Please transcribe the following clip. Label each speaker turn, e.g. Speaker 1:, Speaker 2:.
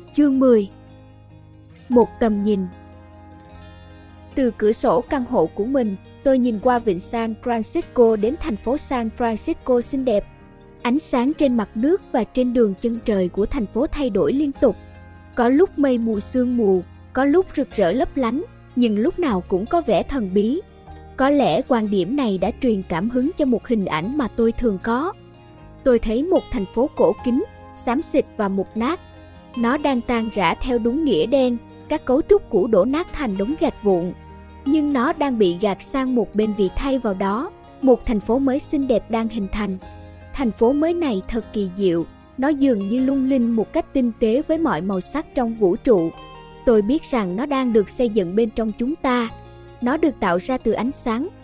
Speaker 1: Chương 10. Một tầm nhìn. Từ cửa sổ căn hộ của mình, tôi nhìn qua vịnh San Francisco đến thành phố San Francisco xinh đẹp. Ánh sáng trên mặt nước và trên đường chân trời của thành phố thay đổi liên tục. Có lúc mây mù sương mù, có lúc rực rỡ lấp lánh, nhưng lúc nào cũng có vẻ thần bí. Có lẽ quan điểm này đã truyền cảm hứng cho một hình ảnh mà tôi thường có. Tôi thấy một thành phố cổ kính, xám xịt và mục nát. Nó đang tan rã theo đúng nghĩa đen, các cấu trúc cũ đổ nát thành đống gạch vụn. Nhưng nó đang bị gạt sang một bên vì thay vào đó, một thành phố mới xinh đẹp đang hình thành. Thành phố mới này thật kỳ diệu, nó dường như lung linh một cách tinh tế với mọi màu sắc trong vũ trụ. Tôi biết rằng nó đang được xây dựng bên trong chúng ta. Nó được tạo ra từ ánh sáng,